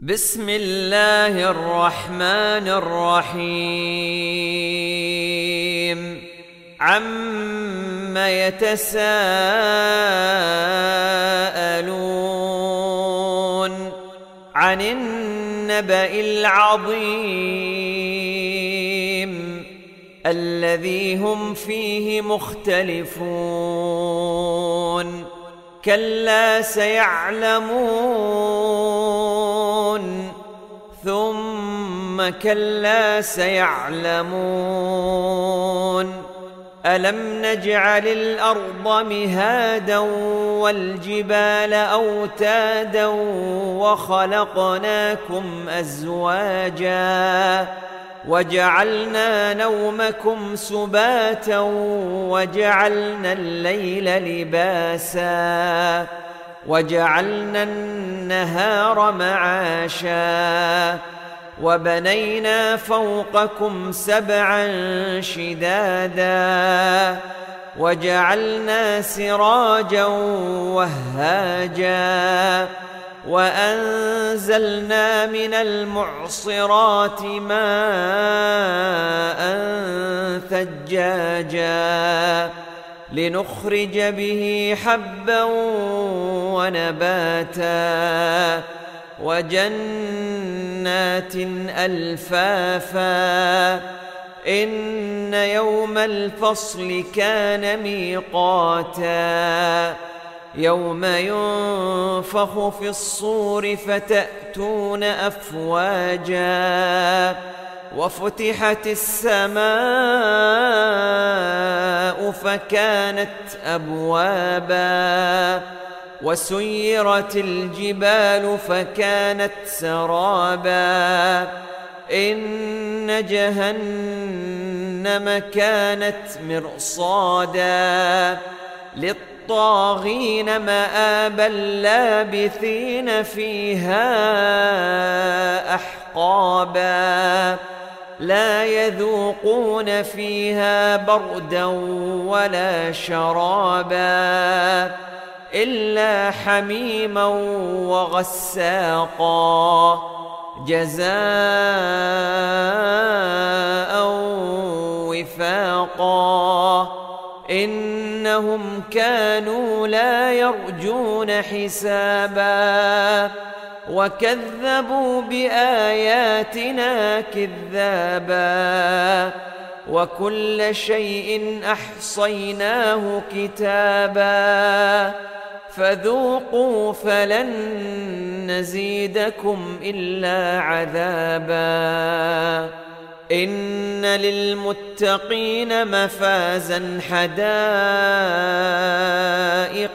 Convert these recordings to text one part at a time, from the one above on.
بسم الله الرحمن الرحيم عم يتساءلون عن النبأ العظيم الذي هم فيه مختلفون كلا سيعلمون ثم كلا سيعلمون ألم نجعل الأرض مهادا والجبال أوتادا وخلقناكم أزواجا وجعلنا نومكم سباتا وجعلنا الليل لباسا وجعلنا النهار معاشا وبنينا فوقكم سبعا شدادا وجعلنا سراجا وهاجا وأنزلنا من المعصرات ماء ثجاجا لنخرج به حبا ونباتا وجنات ألفافا إن يوم الفصل كان ميقاتا يوم ينفخ في الصور فتأتون أفواجا وفتحت السماء فكانت أبوابا وسيرت الجبال فكانت سرابا إن جهنم كانت مرصادا للطاغين مآبا لابثين فيها أحقابا لا يذوقون فيها بردا ولا شرابا إلا حميما وغساقا جزاء وفاقا إنهم كانوا لا يرجون حسابا وكذبوا بآياتنا كذابا وكل شيء أحصيناه كتابا فذوقوا فلن نزيدكم إلا عذابا إن للمتقين مفازا حدائق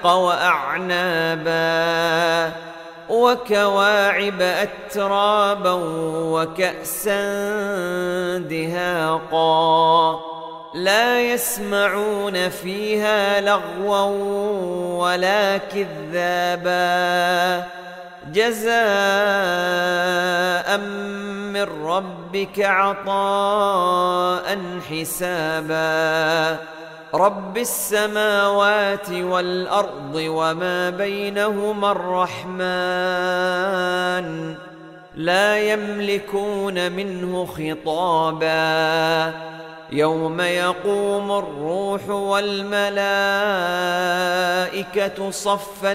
وأعنابا وكواعب أترابا وكأسا دهاقا لا يسمعون فيها لغوا ولا كذابا جزاء من ربك عطاء حسابا رب السماوات والأرض وما بينهما الرحمن لا يملكون منه خطابا يوم يقوم الروح والملائكة صفا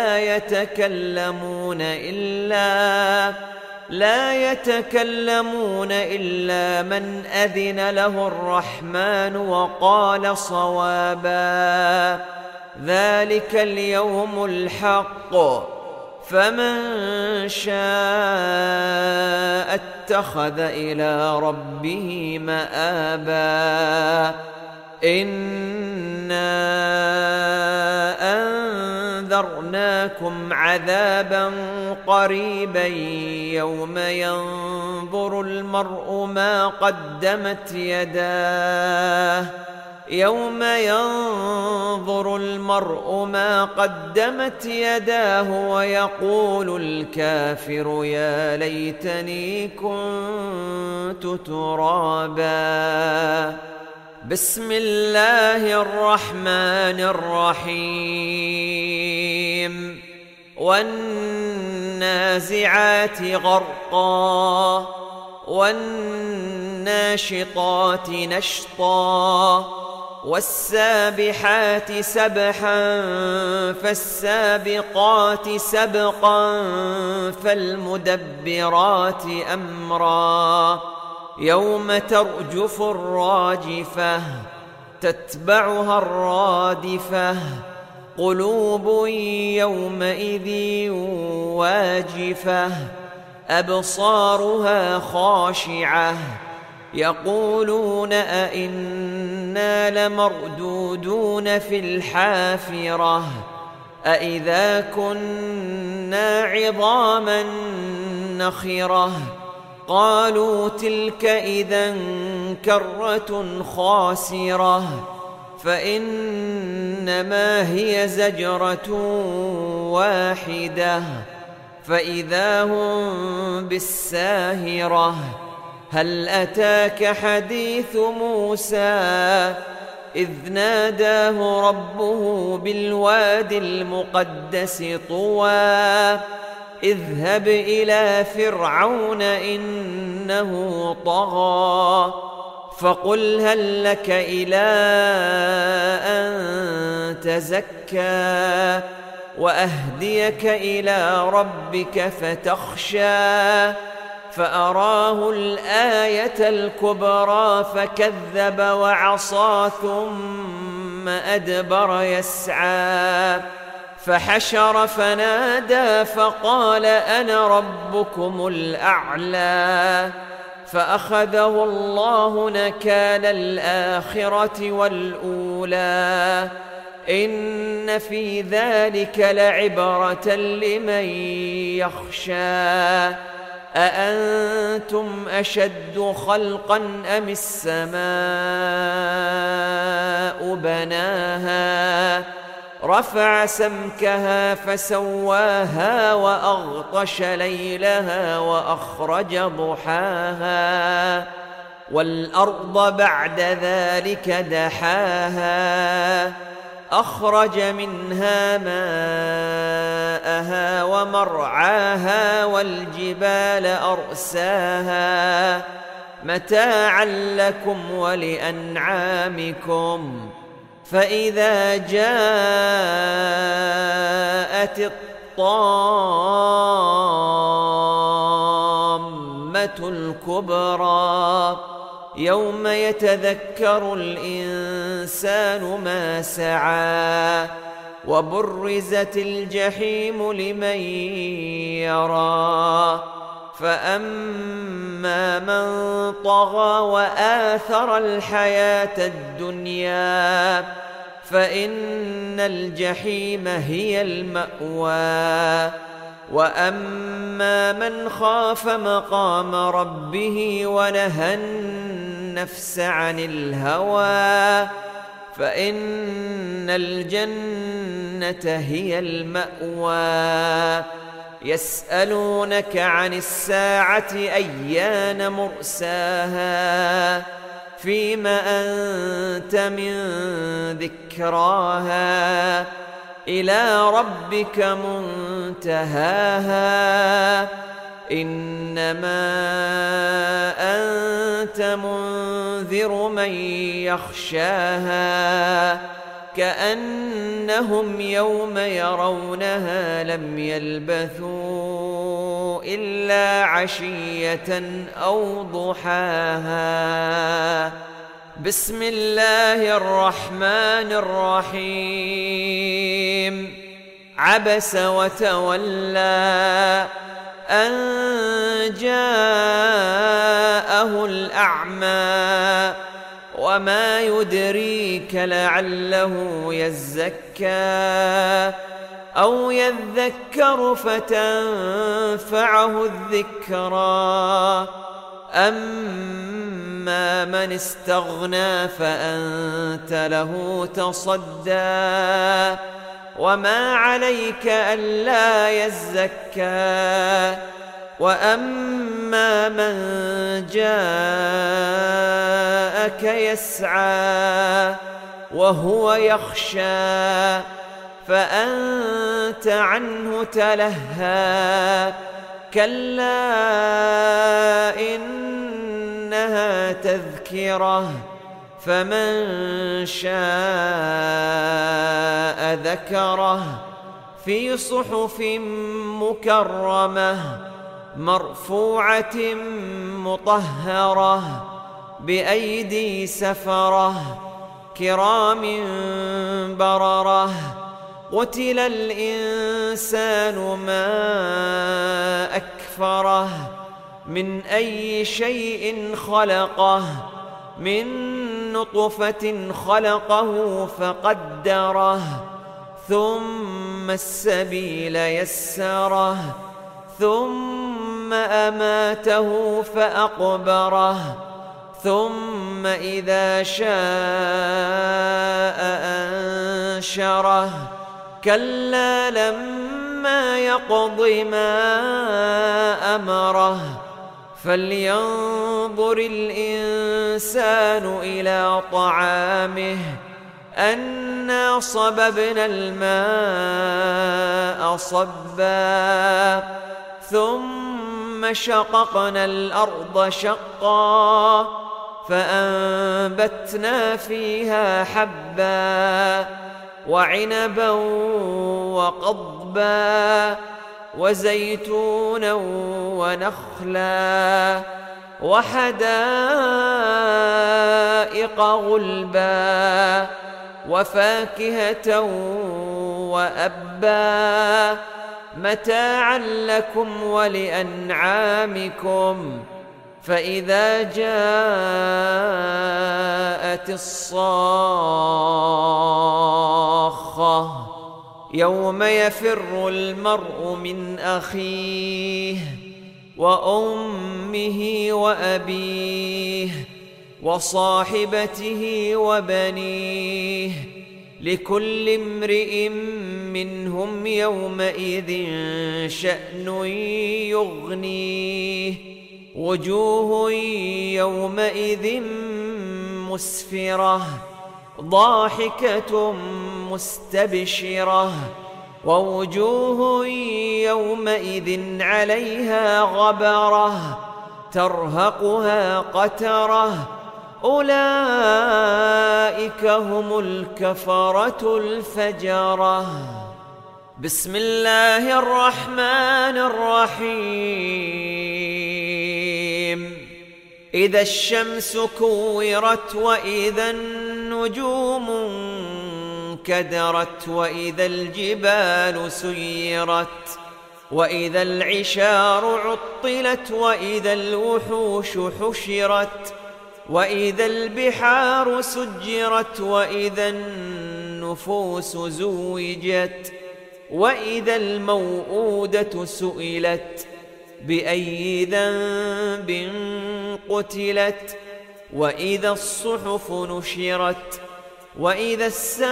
لا يتكلمون إلا من أذن له الرحمن وقال صوابا ذلك اليوم الحق فمن شاء اتخذ إلى ربه مآبا إنا أنذرناكم عذابا قريبا يوم ينظر المرء ما قدمت يداه ويقول الكافر يا ليتني كنت ترابا بسم الله الرحمن الرحيم والنجم والنازعات غرقا والناشطات نشطا والسابحات سبحا فالسابقات سبقا فالمدبرات أمرا يوم ترجف الراجفة تتبعها الرادفة قلوب يومئذ واجفة أبصارها خاشعة يقولون أئنا لمردودون في الحافرة أئذا كنا عظاما نخرة قالوا تلك إذا كرة خاسرة فإنما هي زجرة واحدة فإذا هم بالساهرة هل أتاك حديث موسى إذ ناداه ربه بالوادي المقدس طوى اذهب إلى فرعون إنه طغى فقل هل لك إلى أن تزكى وأهديك إلى ربك فتخشى فأراه الآية الكبرى فكذب وعصى ثم أدبر يسعى فحشر فنادى فقال أنا ربكم الأعلى فأخذه الله نكال الآخرة والأولى إن في ذلك لعبرة لمن يخشى أأنتم أشد خلقا أم السماء بناها رفع سمكها فسواها وأغطش ليلها وأخرج ضحاها والأرض بعد ذلك دحاها أخرج منها ماءها ومرعاها والجبال أرساها متاعا لكم ولأنعامكم فإذا جاءت الطامة الكبرى يوم يتذكر الإنسان ما سعى وبرزت الجحيم لمن يرى فأما من طغى وآثر الحياة الدنيا فإن الجحيم هي المأوى وأما من خاف مقام ربه ونهى النفس عن الهوى فإن الجنة هي المأوى يسألونك عن الساعة أيان مرساها فيم أنت من ذكراها إلى ربك منتهاها إنما أنت منذر من يخشاها كأنهم يوم يرونها لم يلبثوا إلا عشية أو ضحاها بسم الله الرحمن الرحيم عبس وتولى أن جاءه الأعمى وما يدريك لعله يزكى أو يذكر فتنفعه الذكرى أما من استغنى فأنت له تصدى وما عليك ألا يزكى وأما من جاءك يسعى وهو يخشى فأنت عنه تلهى كلا إنها تذكرة فمن شاء ذكره في صحف مكرمة مرفوعة مطهرة بأيدي سفرة كرام بررة قتل الإنسان ما أكفره من أي شيء خلقه من نطفة خلقه فقدره ثم السبيل يسره ثم أماته فأقبره ثم إذا شاء أنشره كلا لما يقض ما أمره فلينظر الإنسان إلى طعامه أنا صببنا الماء صبا ثم شققنا الأرض شقا فأنبتنا فيها حبا وعنبا وقضبا وزيتونا ونخلا وحدائق غلبا وفاكهة وأبا متاعا لكم ولأنعامكم فإذا جاءت الصاخة يوم يفر المرء من أخيه وأمه وأبيه وصاحبته وبنيه لكل امرئ منهم يومئذ شأن يغنيه وجوه يومئذ مسفرة ضاحكة مستبشرة ووجوه يومئذ عليها غبرة ترهقها قترة أولئك هم الكفرة الفجرة بسم الله الرحمن الرحيم إذا الشمس كورت وإذا النجوم انكدرت وإذا الجبال سيرت وإذا العشار عطلت وإذا الوحوش حشرت وإذا البحار سجرت وإذا النفوس زوجت وإذا الموءودة سئلت بأي ذنب قتلت وإذا الصحف نشرت وإذا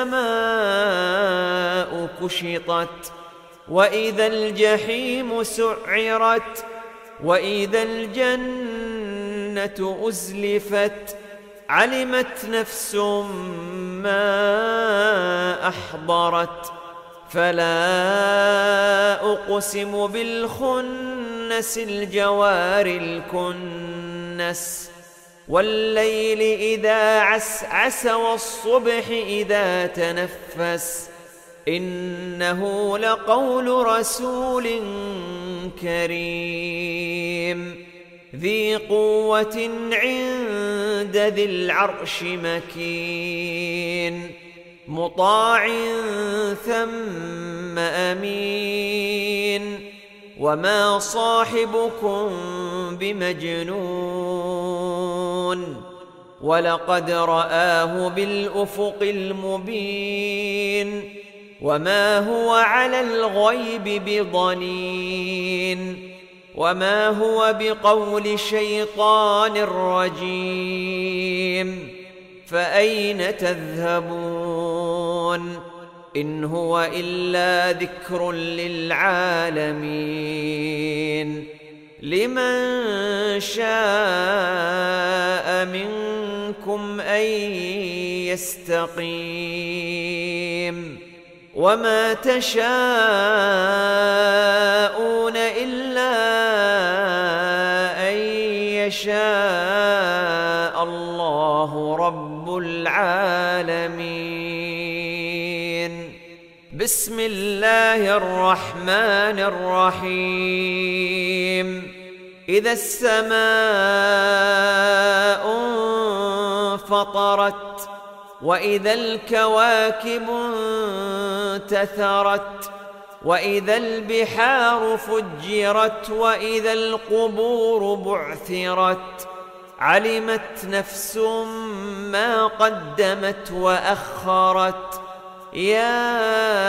السماء كشطت وإذا الجحيم سعرت وإذا الجنة أزلفت علمت نفس ما أحضرت فلا أقسم بالخنس الجوار الكنس والليل إذا عسعس والصبح إذا تنفس إنه لقول رسول كريم ذي قوة عند ذي العرش مكين مطاع ثم أمين وما صاحبكم بمجنون ولقد رآه بالأفق المبين وما هو على الغيب بضنين وما هو بقول شيطان رجيم فأين تذهبون إن هو إلا ذكر للعالمين لمن شاء منكم أن يستقيم وما تشاءون إلا أن يشاء الله رب العالمين. بسم الله الرحمن الرحيم. إذا السماء انفطرت وإذا الكواكب انتثرت وإذا البحار فجرت وإذا القبور بعثرت علمت نفس ما قدمت وأخرت. يا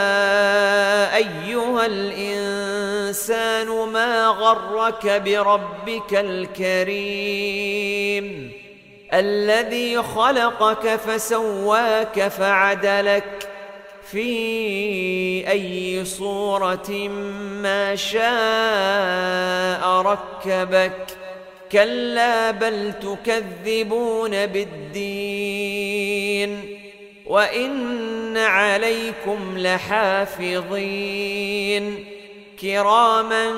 أيها الإنسان ما غرك بربك الكريم الذي خلقك فسواك فعدلك في أي صورة ما شاء ركبك. كلا بل تكذبون بالدين وإن عليكم لحافظين كراما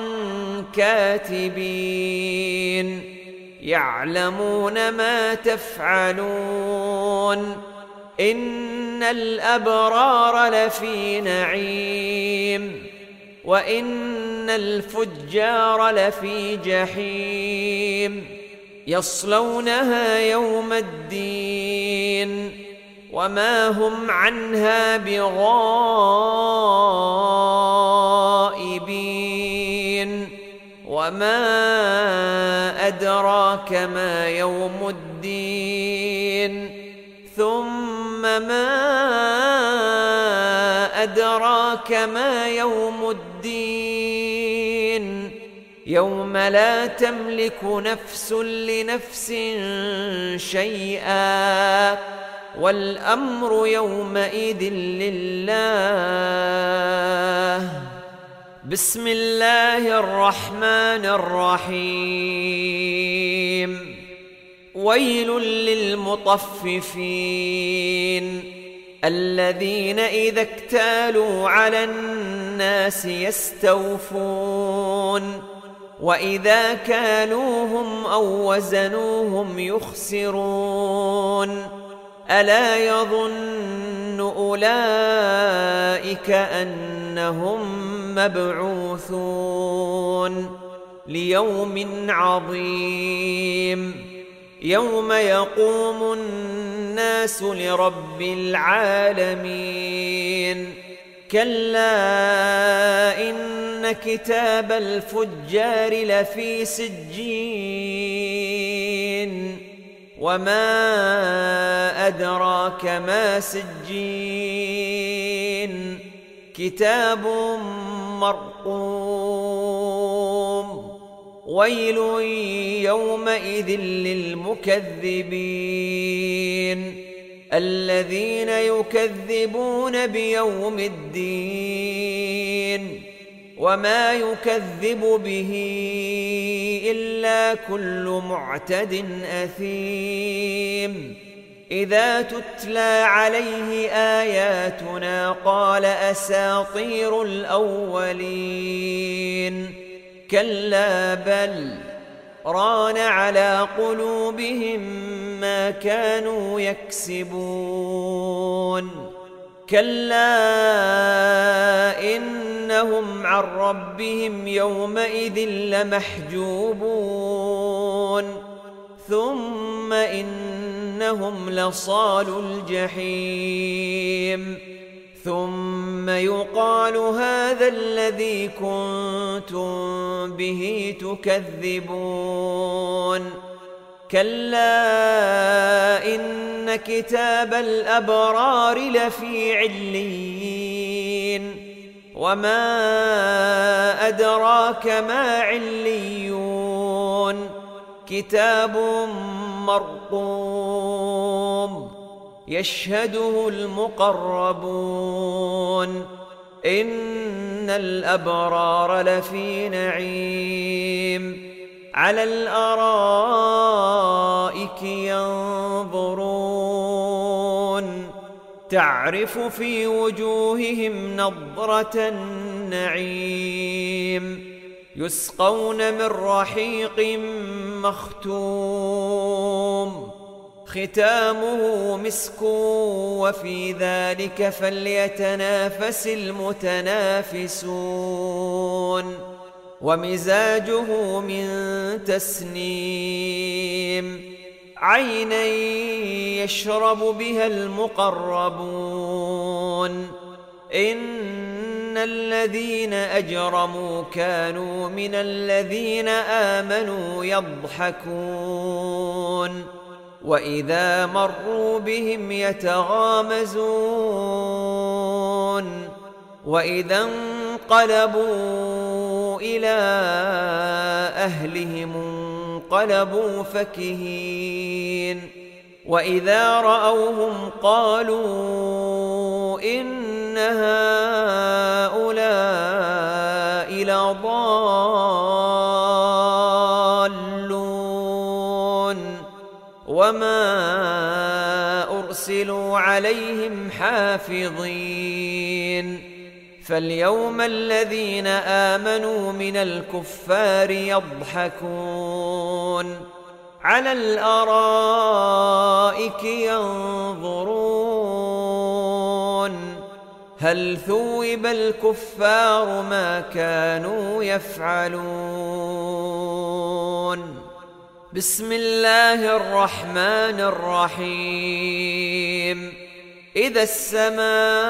كاتبين يعلمون ما تفعلون. إن الأبرار لفي نعيم وإن الفجار لفي جحيم يصلونها يوم الدين وما هم عنها بغائبين. وما أدراك ما يوم الدين ثم ما أدراك ما يوم الدين يوم لا تملك نفس لنفس شيئا والأمر يومئذ لله. بسم الله الرحمن الرحيم. ويل للمطففين الذين إذا اكتالوا على الناس يستوفون وإذا كالوهم أو وزنوهم يخسرون. ألا يظن أولئك أنهم مبعوثون ليوم عظيم يوم يقوم الناس لرب العالمين. كلا إن كتاب الفجار لفي سجين وما أدراك ما سجين كتاب مرقوم. ويل يومئذ للمكذبين الذين يكذبون بيوم الدين وما يكذب به إلا كل معتد أثيم. إذا تتلى عليه آياتنا قال أساطير الأولين. كلا بل ران على قلوبهم ما كانوا يكسبون. كلا إنهم عن ربهم يومئذ لمحجوبون ثم إنهم لصالو الجحيم ثم يقال هذا الذي كنتم به تكذبون. كلا إن كتاب الأبرار لفي عليين وما أدراك ما عليون كتاب مرقوم يشهده المقربون. إن الأبرار لفي نعيم على الأرائك ينظرون تعرف في وجوههم نضرة النعيم يسقون من رحيق مختوم ختامه مسك وفي ذلك فليتنافس المتنافسون ومزاجه من تسنيم عينا يشرب بها المقربون إن الذين أجرموا كانوا من الذين آمنوا يضحكون وإذا مروا بهم يتغامزون وإذا انقلبوا إلى أهلهم انقلبوا فكهين وإذا رأوهم قالوا إن هؤلاء لضالون وما أرسلوا عليهم حافظين فاليوم الذين آمنوا من الكفار يضحكون على الأرائك ينظرون هل ثوب الكفار ما كانوا يفعلون بسم الله الرحمن الرحيم إذا السماء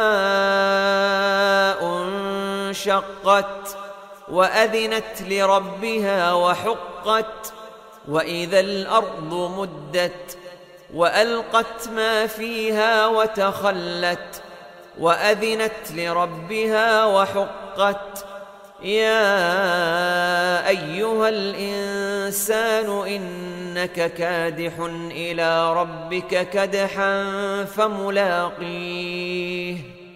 انشقت وأذنت لربها وحقت وإذا الأرض مدت وألقت ما فيها وتخلت وأذنت لربها وحقت يا أيها الإنسان إنك كادح إلى ربك كدحا فملاقيه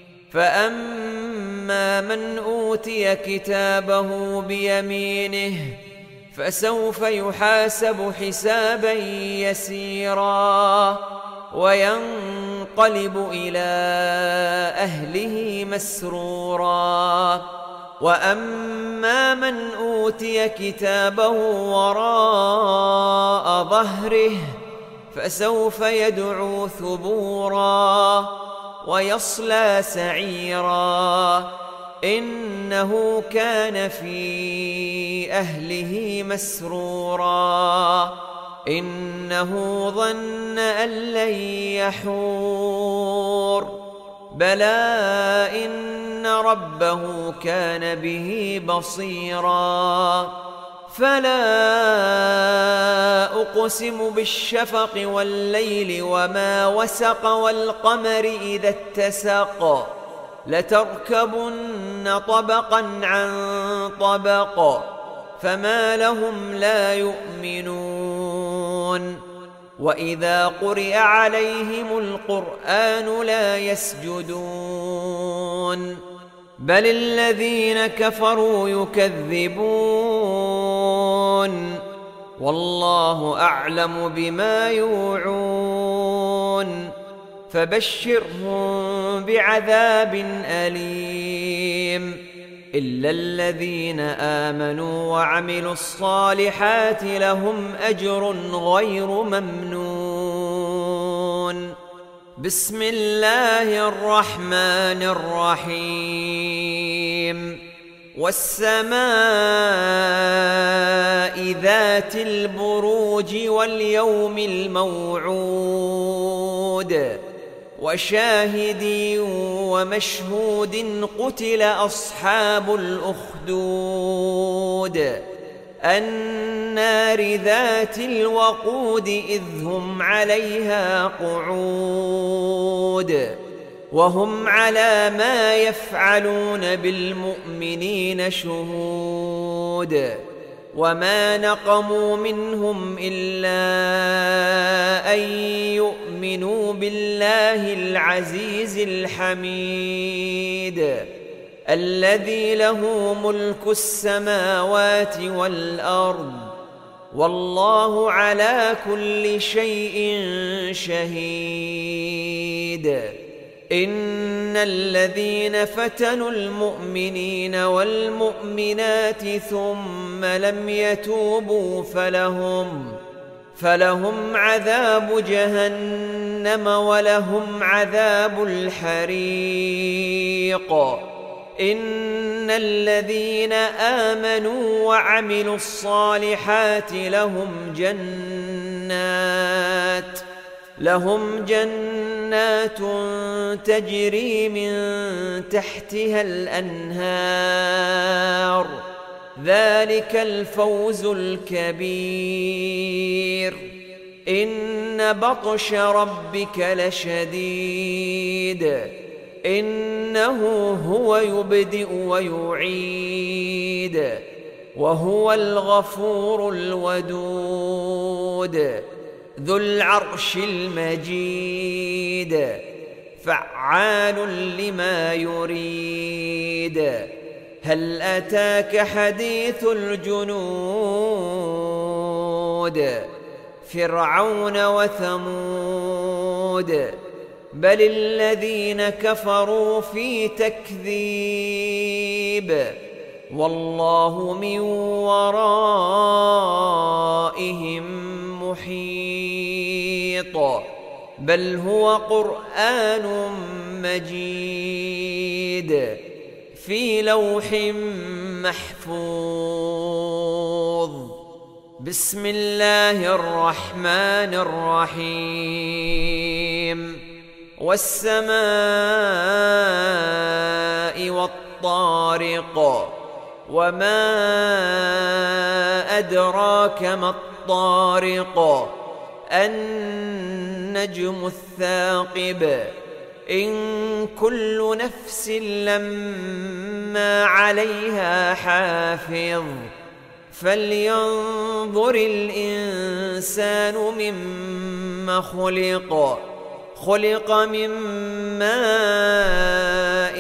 فأما من أوتي كتابه بيمينه فسوف يحاسب حسابا يسيرا وينقلب إلى أهله مسرورا وأما من أوتي كتابه وراء ظهره فسوف يدعو ثبورا ويصلى سعيرا إنه كان في أهله مسرورا إنه ظن أن لن يحور بلى إن ربه كان به بصيرا فلا أقسم بالشفق والليل وما وسق والقمر إذا اتسق لتركبن طبقا عن طبق فما لهم لا يؤمنون وإذا قرئ عليهم القرآن لا يسجدون بل الذين كفروا يكذبون والله أعلم بما يوعون فبشرهم بعذاب أليم إلا الذين آمنوا وعملوا الصالحات لهم أجر غير ممنون بسم الله الرحمن الرحيم والسماء ذات البروج واليوم الموعود وشاهد ومشهود قتل أصحاب الأخدود النار ذات الوقود إذ هم عليها قعود وهم على ما يفعلون بالمؤمنين شهود وما نقموا منهم إلا أن يؤمنوا بالله العزيز الحميد الذي له ملك السماوات والأرض والله على كل شيء شهيد إن الذين فتنوا المؤمنين والمؤمنات ثم لم يتوبوا فلهم عذاب جهنم ولهم عذاب الحريق. إن الذين آمنوا وعملوا الصالحات لهم جنات تجري من تحتها الأنهار، ذلك الفوز الكبير. إن بطش ربك لشديد، إنه هو يبدئ ويعيد، وهو الغفور الودود ذو العرش المجيد، فعال لما يريد. هل أتاك حديث الجنود فرعون وثمود، بل الذين كفروا في تكذيب، والله من ورائهم محيط. بل هو قرآن مجيد في لوح محفوظ. بسم الله الرحمن الرحيم. والسماء والطارق، وما أدراك ما الطارق، النجم الثاقب. إن كل نفس لما عليها حافظ، فلينظر الإنسان مما خلق من ماء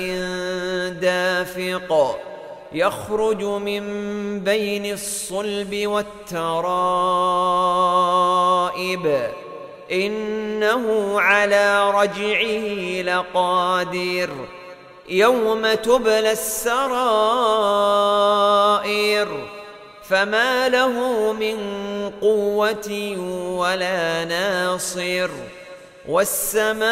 دافق، يخرج من بين الصلب والترائب، إنه على رجعه لقادر. يوم تبلى السرائر، فما له من قوة ولا ناصر. والسماء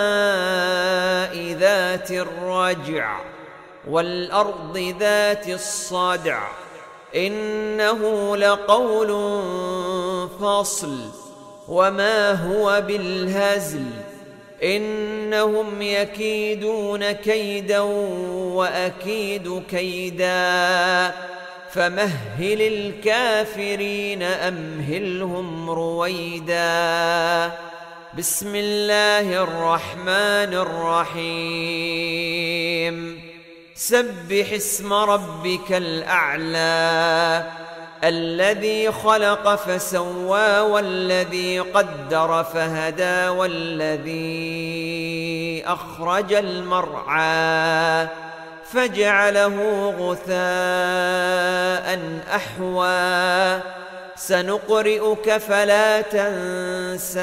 ذات الرجع، والأرض ذات الصدع، إنه لقول فصل، وما هو بالهزل. إنهم يكيدون كيدا وأكيد كيدا، فمهل الكافرين أمهلهم رويدا. بسم الله الرحمن الرحيم. سبح اسم ربك الأعلى، الذي خلق فسوى، والذي قدر فهدى، والذي أخرج المرعى فجعله غثاء أحوى. سنقرئك فلا تنسى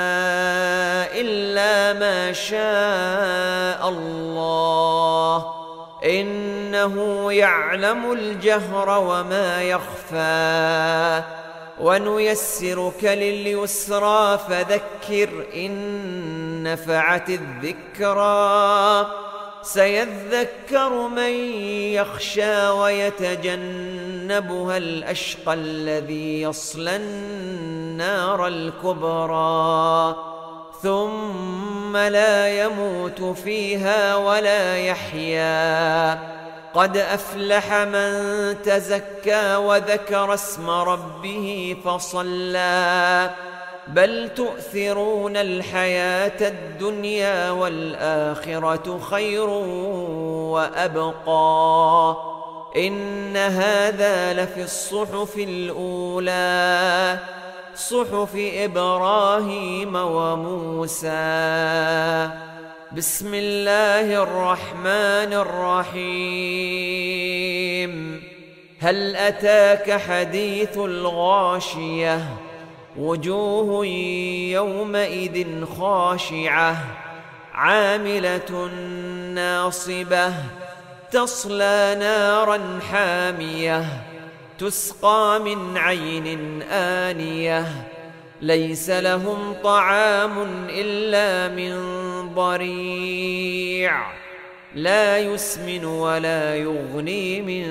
إلا ما شاء الله، إنه يعلم الجهر وما يخفى. ونيسرك لليسرى، فذكر إن نفعت الذكرى. سيذكر من يخشى ويتجنبها الأشقى، الذي يصلى النار الكبرى، ثم لا يموت فيها ولا يحيا. قد أفلح من تزكى وذكر اسم ربه فصلى. بل تؤثرون الحياة الدنيا، والآخرة خير وأبقى. إن هذا لفي الصحف الأولى، صحف إبراهيم وموسى. بسم الله الرحمن الرحيم. هل أتاك حديث الغاشية؟ وجوه يومئذ خاشعة، عاملة ناصبة تصلى نارا حامية تسقى من عين آنية ليس لهم طعام إلا من ضريع لا يسمن ولا يغني من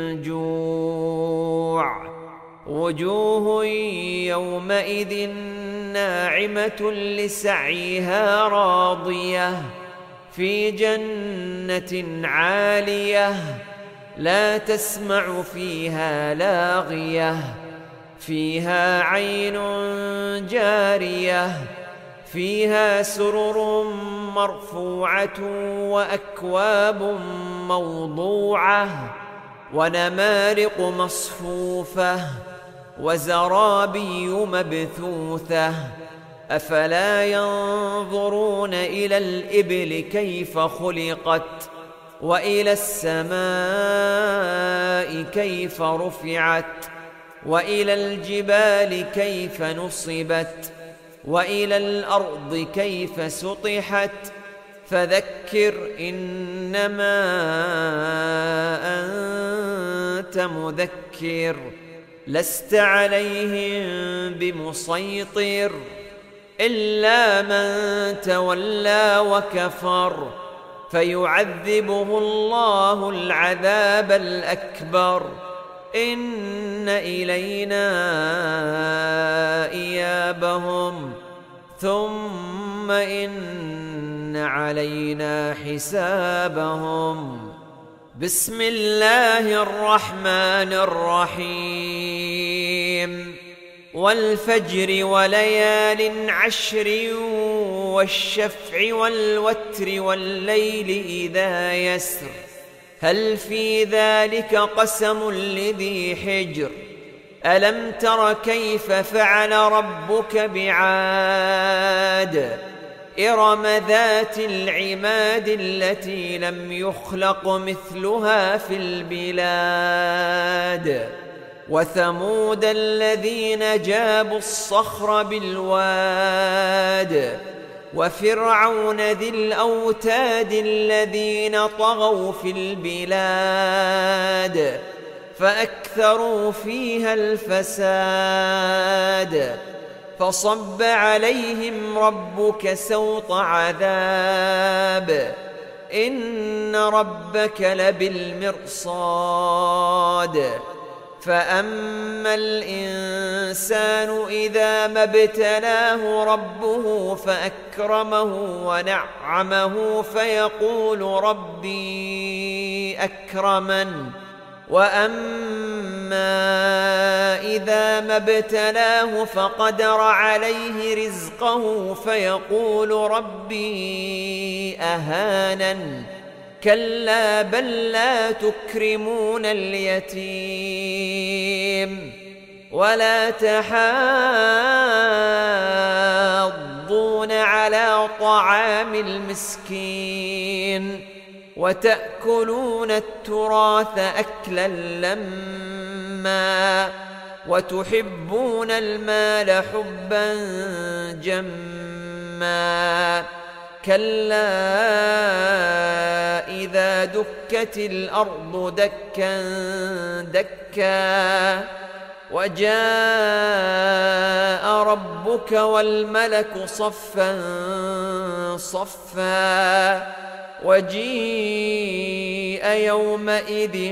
جوع وجوه يومئذ ناعمة لسعيها راضية في جنة عالية لا تسمع فيها لاغية فيها عين جارية فيها سرر مرفوعة وأكواب موضوعة ونمارق مصفوفة وزرابي مبثوثة أفلا ينظرون إلى الإبل كيف خلقت وإلى السماء كيف رفعت وإلى الجبال كيف نصبت وإلى الأرض كيف سطحت فذكر إنما أنت مذكر لست عليهم بمسيطر إلا من تولى وكفر فيعذبه الله العذاب الأكبر إن إلينا إيابهم ثم إن علينا حسابهم بسم الله الرحمن الرحيم والفجر وليال عشر والشفع والوتر والليل إذا يسر هل في ذلك قسم لذي حجر ألم تر كيف فعل ربك بعاد إرم ذات العماد التي لم يخلق مثلها في البلاد وثمود الذين جابوا الصخر بالواد وفرعون ذي الأوتاد الذين طغوا في البلاد فأكثروا فيها الفساد فصب عليهم ربك سوط عذاب إن ربك لبالمرصاد فأما الإنسان إذا ما ابتلاه ربه فأكرمه ونعمه فيقول ربي أكرمن وأما إذا ما ابتلاه فقدر عليه رزقه فيقول ربي أهانن كلا بل لا تكرمون اليتيم ولا تحاضون على طعام المسكين وتأكلون التراث أكلا لما وتحبون المال حبا جما كلا إذا دكت الأرض دكا دكا وجاء ربك والملك صفا صفا وجيء يومئذ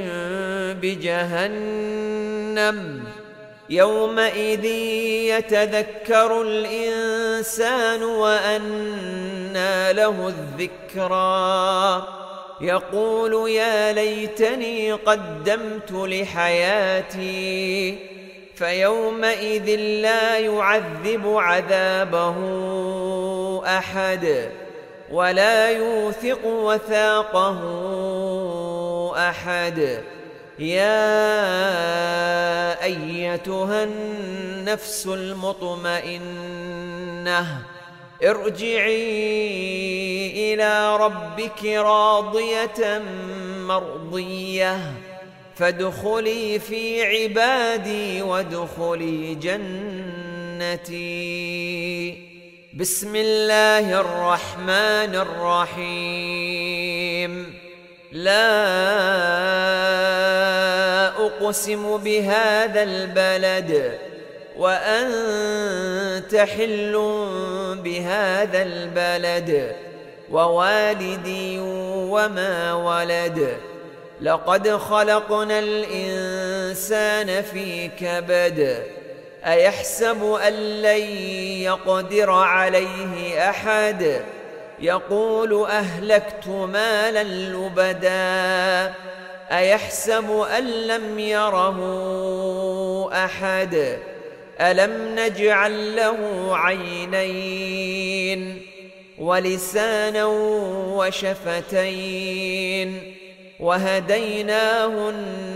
بجهنم يومئذ يتذكر الإنسان وأنى له الذكرى يقول يا ليتني قدمت لحياتي فيومئذ لا يعذب عذابه أحد ولا يوثق وثاقه أحد يا أيتها النفس المطمئنة ارجعي إلى ربك راضية مرضية فادخلي في عبادي وادخلي جنتي بسم الله الرحمن الرحيم لا أقسم بهذا البلد وأنت حل بهذا البلد ووالد وما ولد لقد خلقنا الإنسان في كبد أيحسب أن لن يقدر عليه أحد يقول أهلكت مالا لبدا أيحسب أن لم يره أحد ألم نجعل له عينين ولسانا وشفتين وهديناه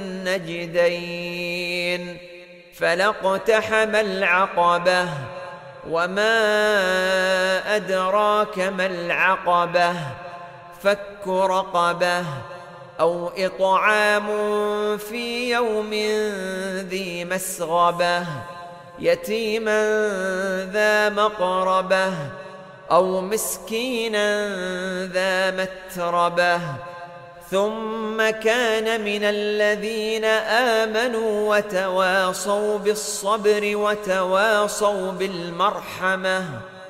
النجدين فلاقتحم العقبة وما أدراك ما العقبة فك رقبة أو إطعام في يوم ذي مسغبة يتيما ذا مقربة أو مسكينا ذا متربة ثم كان من الذين آمنوا وتواصوا بالصبر وتواصوا بالمرحمة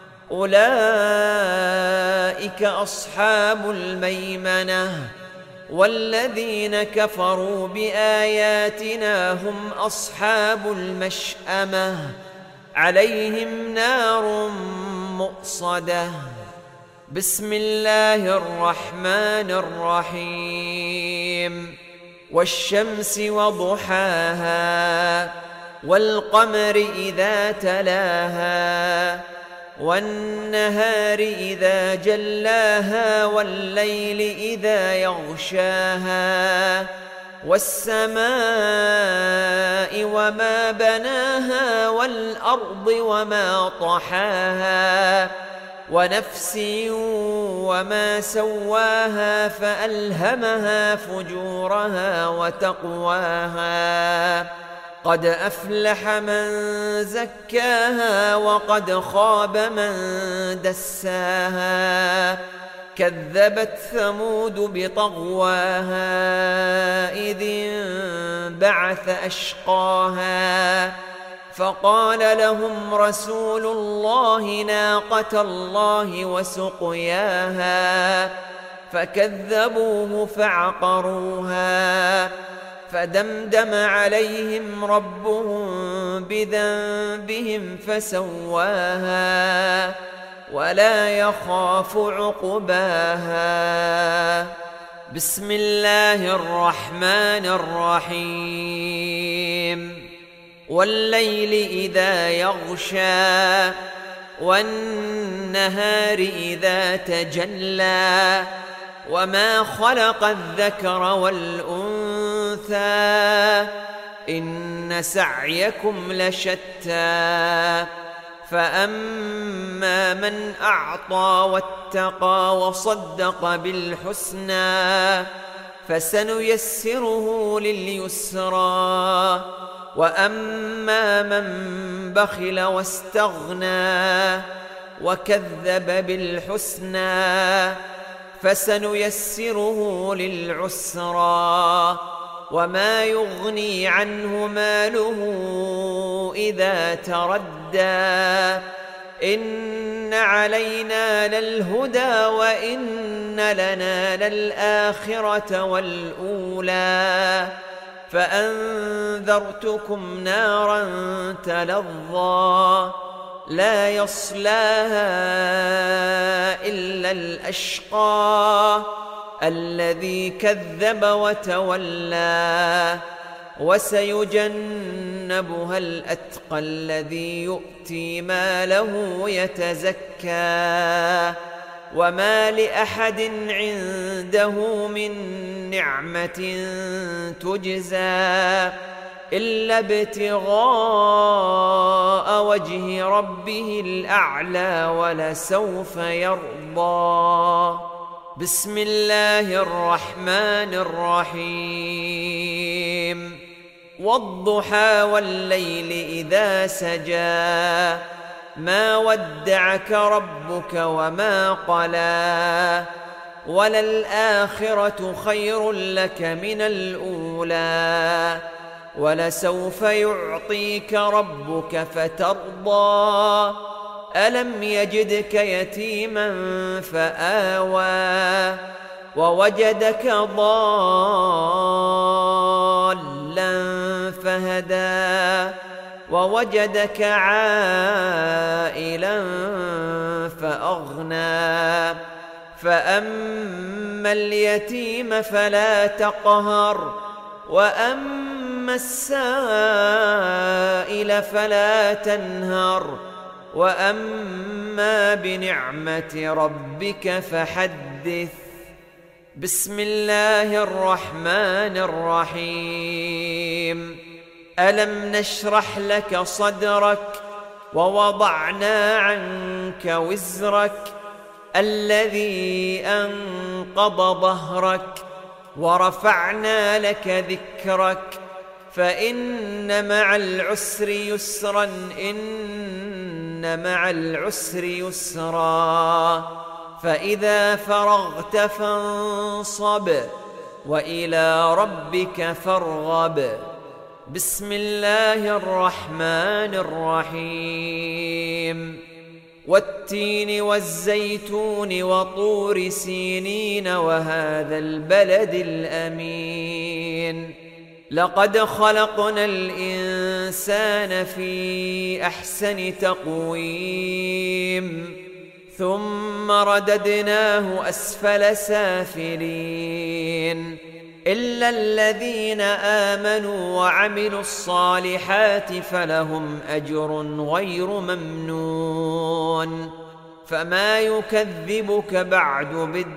أولئك أصحاب الميمنة والذين كفروا بآياتنا هم أصحاب المشأمة عليهم نار مؤصدة بسم الله الرحمن الرحيم والشمس وضحاها والقمر إذا تلاها والنهار إذا جلاها والليل إذا يغشاها والسماء وما بناها والأرض وما طحاها ونفس وما سواها فألهمها فجورها وتقواها قد أفلح من زكاها وقد خاب من دساها كذبت ثمود بطغواها إذ انبعث أشقاها فقال لهم رسول الله ناقة الله وسقياها فكذبوه فعقروها فدمدم عليهم ربهم بذنبهم فسواها ولا يخاف عقباها بسم الله الرحمن الرحيم والليل إذا يغشى والنهار إذا تجلى وما خلق الذكر والأنثى إن سعيكم لشتى فأما من أعطى واتقى وصدق بالحسنى فسنيسره لليسرى وأما من بخل واستغنى وكذب بالحسنى فسنيسره للعسرى وما يغني عنه ماله إذا تردى إن علينا للهدى وإن لنا للآخرة والأولى فأنذرتكم نارا تلظى لا يصلاها إلا الأشقى الذي كذب وتولى وسيجنبها الأتقى الذي يؤتي ماله يتزكى وما لأحد عنده من نعمة تجزى إلا ابتغاء وجه ربه الأعلى ولسوف يرضى بسم الله الرحمن الرحيم والضحى والليل إذا سجى ما ودعك ربك وما قلى وللآخرة خير لك من الأولى ولسوف يعطيك ربك فترضى ألم يجدك يتيما فآوى ووجدك ضالا فهدى ووجدك عائلا فأغنى فأما اليتيم فلا تقهر وأما السائل فلا تنهر وأما بنعمة ربك فحدث. بسم الله الرحمن الرحيم. ألم نشرح لك صدرك ووضعنا عنك وزرك الذي أنقض ظهرك ورفعنا لك ذكرك فإن مع العسر يسرا إن مع العسر يسرا فإذا فرغت فانصب وإلى ربك فارغب. بسم الله الرحمن الرحيم. والتين والزيتون وطور سينين وهذا البلد الأمين لقد خلقنا الإنسان في أحسن تقويم ثم رددناه أسفل سافلين إلا الذين آمنوا وعملوا الصالحات فلهم أجر غير ممنون فما يكذبك بعد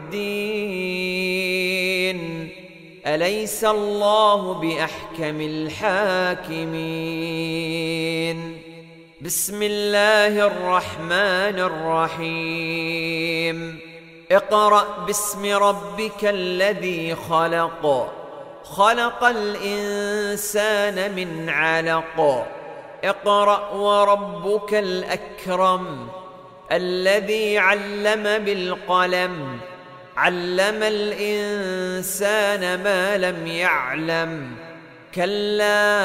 بالدين أليس الله بأحكم الحاكمين. بسم الله الرحمن الرحيم. اقرأ باسم ربك الذي خلق خلق الإنسان من علق اقرأ وربك الأكرم الذي علم بالقلم علم الإنسان ما لم يعلم كلا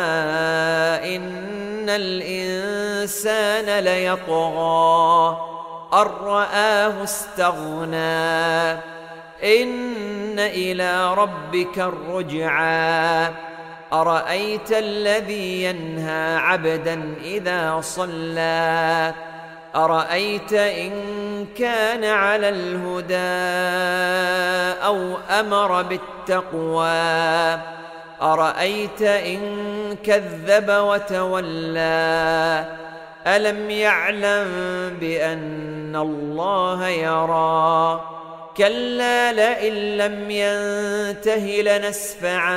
إن الإنسان ليطغى أن رآه استغنى إن إلى ربك الرجعى أرأيت الذي ينهى عبدا إذا صلى أرأيت إن كان على الهدى أو أمر بالتقوى أرأيت إن كذب وتولى ألم يعلم بأن الله يرى كلا لئن لم ينته لنسفعا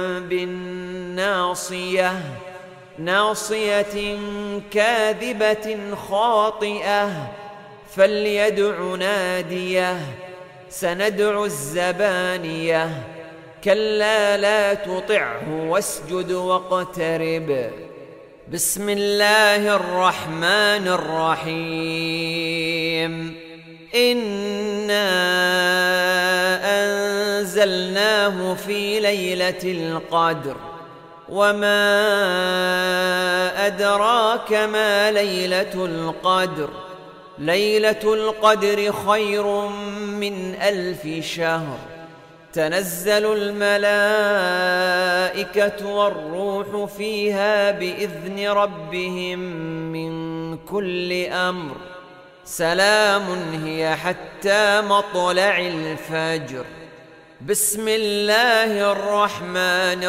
بالناصية ناصية كاذبة خاطئة فليدع ناديه سندع الزبانية كلا لا تطعه واسجد واقترب. بسم الله الرحمن الرحيم. إنا أنزلناه في ليلة القدر وما أدراك ما ليلة القدر ليلة القدر خير من 1000 شهر تنزل الملائكة والروح فيها بإذن ربهم من كل أمر سلام هي حتى مطلع الفجر. بسم الله الرحمن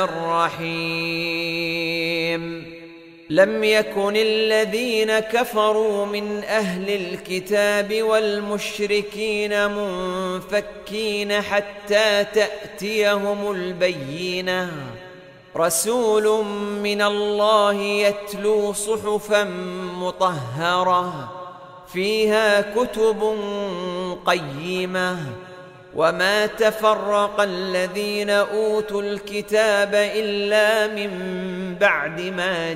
الرحيم. لم يكن الذين كفروا من أهل الكتاب والمشركين منفكين حتى تأتيهم البينة رسول من الله يتلو صحفا مطهرة فيها كتب قيمة وما تفرق الذين أوتوا الكتاب إلا من بعد ما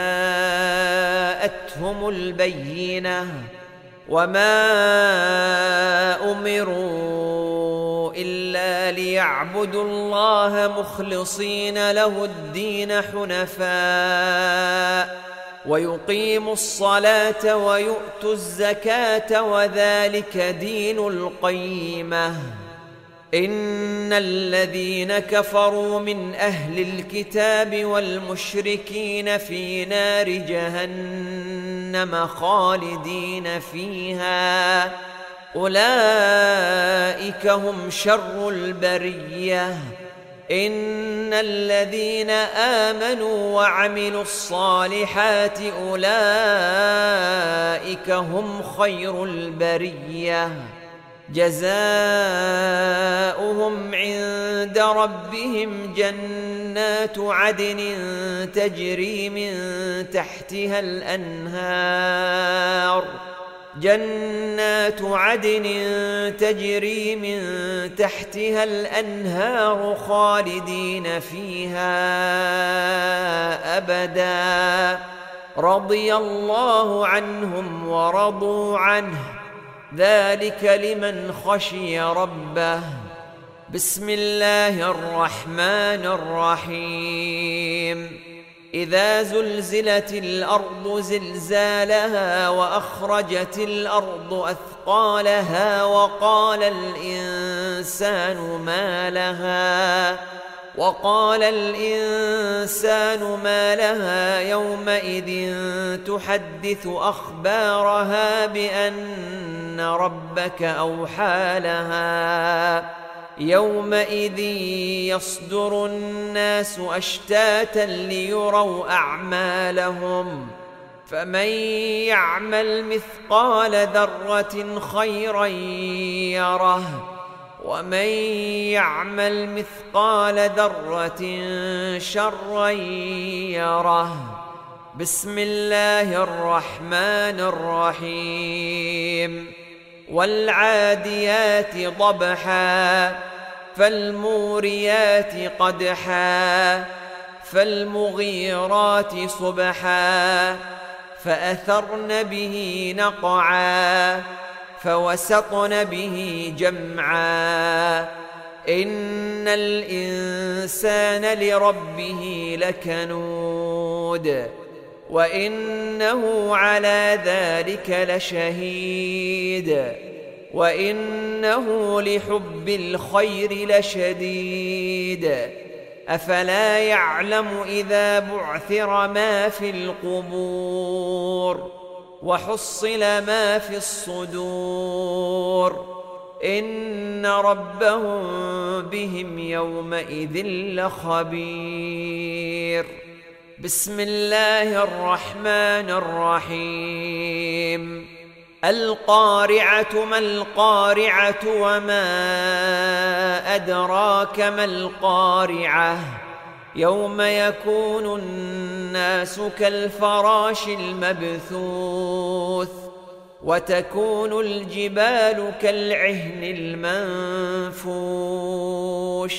جاءتهم البينة وما أمروا إلا ليعبدوا الله مخلصين له الدين حنفاء ويقيموا الصلاة ويؤتوا الزكاة وذلك دين القيمة. إن الذين كفروا من أهل الكتاب والمشركين في نار جهنم خالدين فيها أولئك هم شر البرية. إن الذين آمنوا وعملوا الصالحات أولئك هم خير البرية جزاؤهم عند ربهم جنات عدن تجري من تحتها الأنهار خالدين فيها أبدا رضي الله عنهم ورضوا عنه ذلك لمن خشي ربه. بسم الله الرحمن الرحيم. إذا زلزلت الأرض زلزالها وأخرجت الأرض أثقالها وقال الإنسان ما لها يومئذ تحدث أخبارها بأن ربك أوحى لها يومئذ يصدر الناس أشتاتا ليروا أعمالهم فمن يعمل مثقال ذرة خيرا يره ومن يعمل مثقال ذرة شرا يره. بسم الله الرحمن الرحيم. والعاديات ضبحا فالموريات قدحا فالمغيرات صبحا فأثرن به نقعا فوسطن به جمعا. إن الإنسان لربه لكنود وإنه على ذلك لشهيد وإنه لحب الخير لشديد. أفلا يعلم إذا بعثر ما في القبور وحصل ما في الصدور إن ربهم بهم يومئذ لخبير. بسم الله الرحمن الرحيم. القارعة ما القارعة وما أدراك ما القارعة يوم يكون الناس كالفراش المبثوث وتكون الجبال كالعهن المنفوش.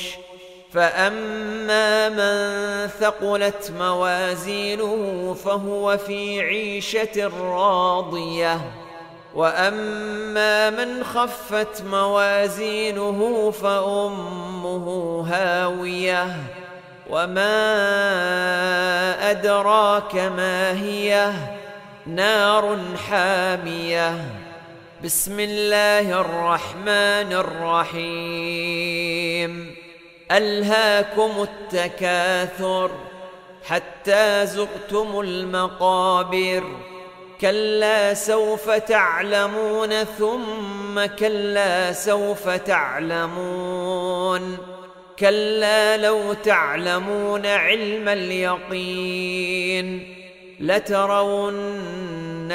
فأما من ثقلت موازينه فهو في عيشة راضية وأما من خفت موازينه فأمه هاوية وما أدراك ما هي نار حامية. بسم الله الرحمن الرحيم. ألهاكم التكاثر حتى زرتم المقابر كلا سوف تعلمون ثم كلا سوف تعلمون كلا لو تعلمون علم اليقين لترون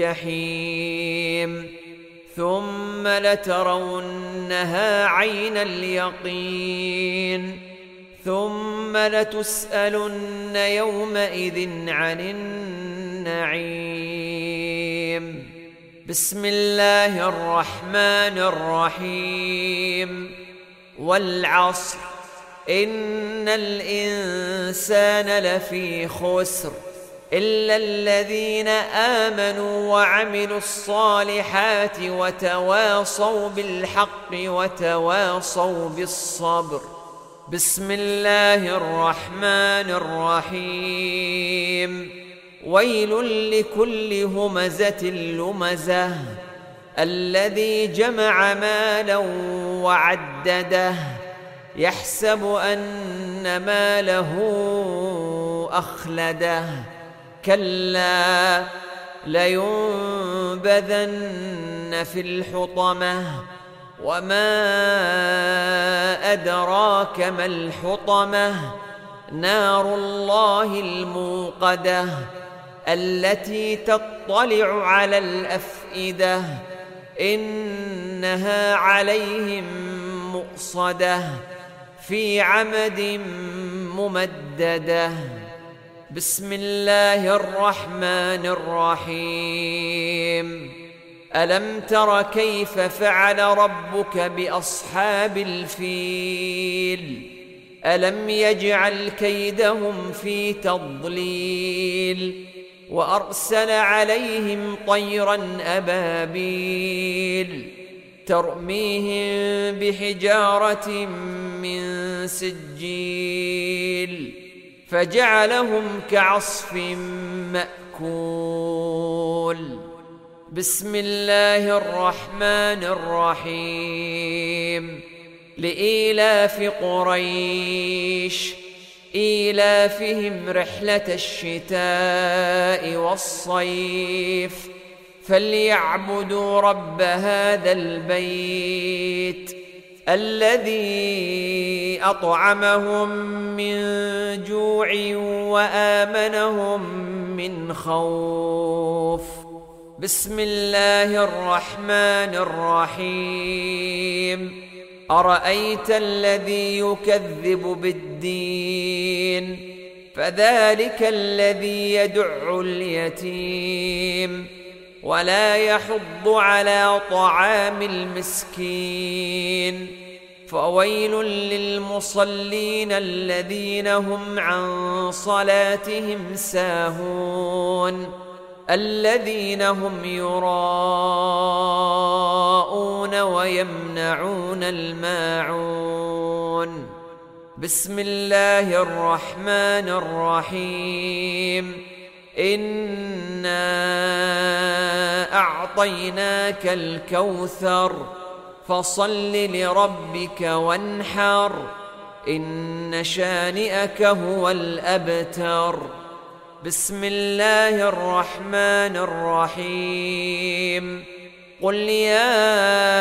الجحيم ثم لترونها عين اليقين ثم لتسألن يومئذ عن النعيم. بسم الله الرحمن الرحيم. والعصر إن الإنسان لفي خسر إلا الذين آمنوا وعملوا الصالحات وتواصوا بالحق وتواصوا بالصبر. بسم الله الرحمن الرحيم. ويل لكل همزة لمزة الذي جمع مالا وعدده يحسب أن ماله أخلده كلا لينبذن في الحطمة وما أدراك ما الحطمة نار الله الموقدة التي تطلع على الأفئدة إنها عليهم مؤصدة في عمد ممددة. بسم الله الرحمن الرحيم. ألم تر كيف فعل ربك بأصحاب الفيل ألم يجعل كيدهم في تضليل وأرسل عليهم طيرا أبابيل ترميهم بحجارة من سجيل فجعلهم كعصف مأكول. بسم الله الرحمن الرحيم. لإيلاف قريش إيلافهم رحلة الشتاء والصيف فليعبدوا رب هذا البيت الذي أطعمهم من جوع وآمنهم من خوف. بسم الله الرحمن الرحيم. أرأيت الذي يكذب بالدين فذلك الذي يدع اليتيم ولا يحض على طعام المسكين فويل للمصلين الذين هم عن صلاتهم ساهون الذين هم يراءون ويمنعون الماعون. بسم الله الرحمن الرحيم. إنا أعطيناك الكوثر فصل لربك وانحر إن شانئك هو الأبتر. بسم الله الرحمن الرحيم. قل يا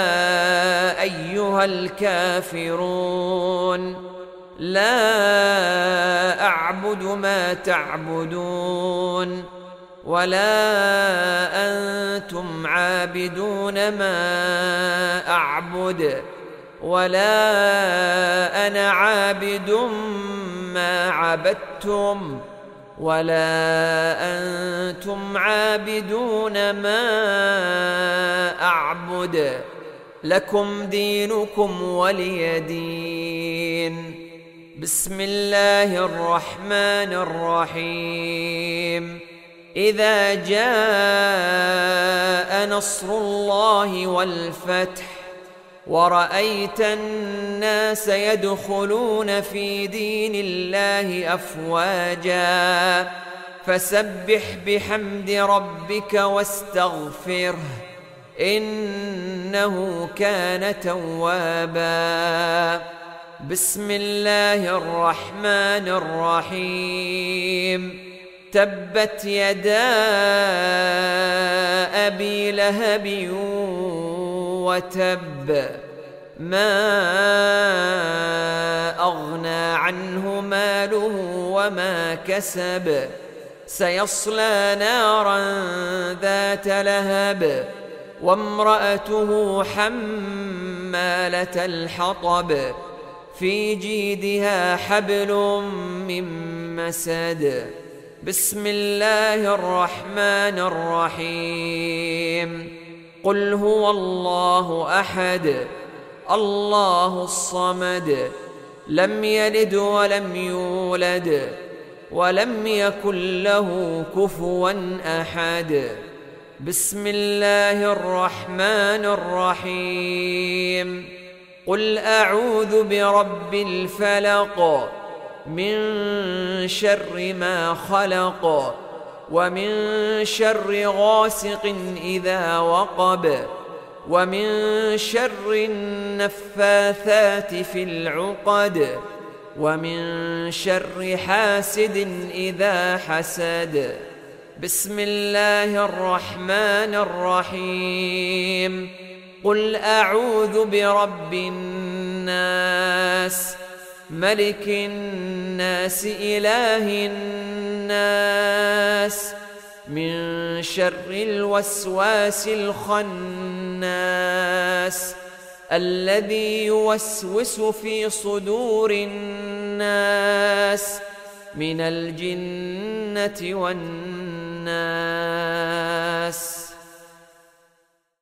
أيها الكافرون لا أعبد ما تعبدون ولا أنتم عابدون ما أعبد ولا أنا عابد ما عبدتم ولا أنتم عابدون ما أعبد لكم دينكم ولي دين. بسم الله الرحمن الرحيم. إذا جاء نصر الله والفتح ورأيت الناس يدخلون في دين الله أفواجا فسبح بحمد ربك واستغفره إنه كان توابا. بسم الله الرحمن الرحيم. تبت يدا أبي لهب وتب ما أغنى عنه ماله وما كسب سيصلى نارا ذات لهب وامرأته حمالة الحطب في جيدها حبل من مسد. بسم الله الرحمن الرحيم. قل هو الله أحد الله الصمد لم يلد ولم يولد ولم يكن له كفوا أحد. بسم الله الرحمن الرحيم. قل أعوذ برب الفلق من شر ما خلق ومن شر غاسق إذا وقب ومن شر النفاثات في العقد ومن شر حاسد إذا حسد. بسم الله الرحمن الرحيم. قل أعوذ برب الناس ملك الناس إله الناس من شر الوسواس الخناس الذي يوسوس في صدور الناس من الجنة والناس.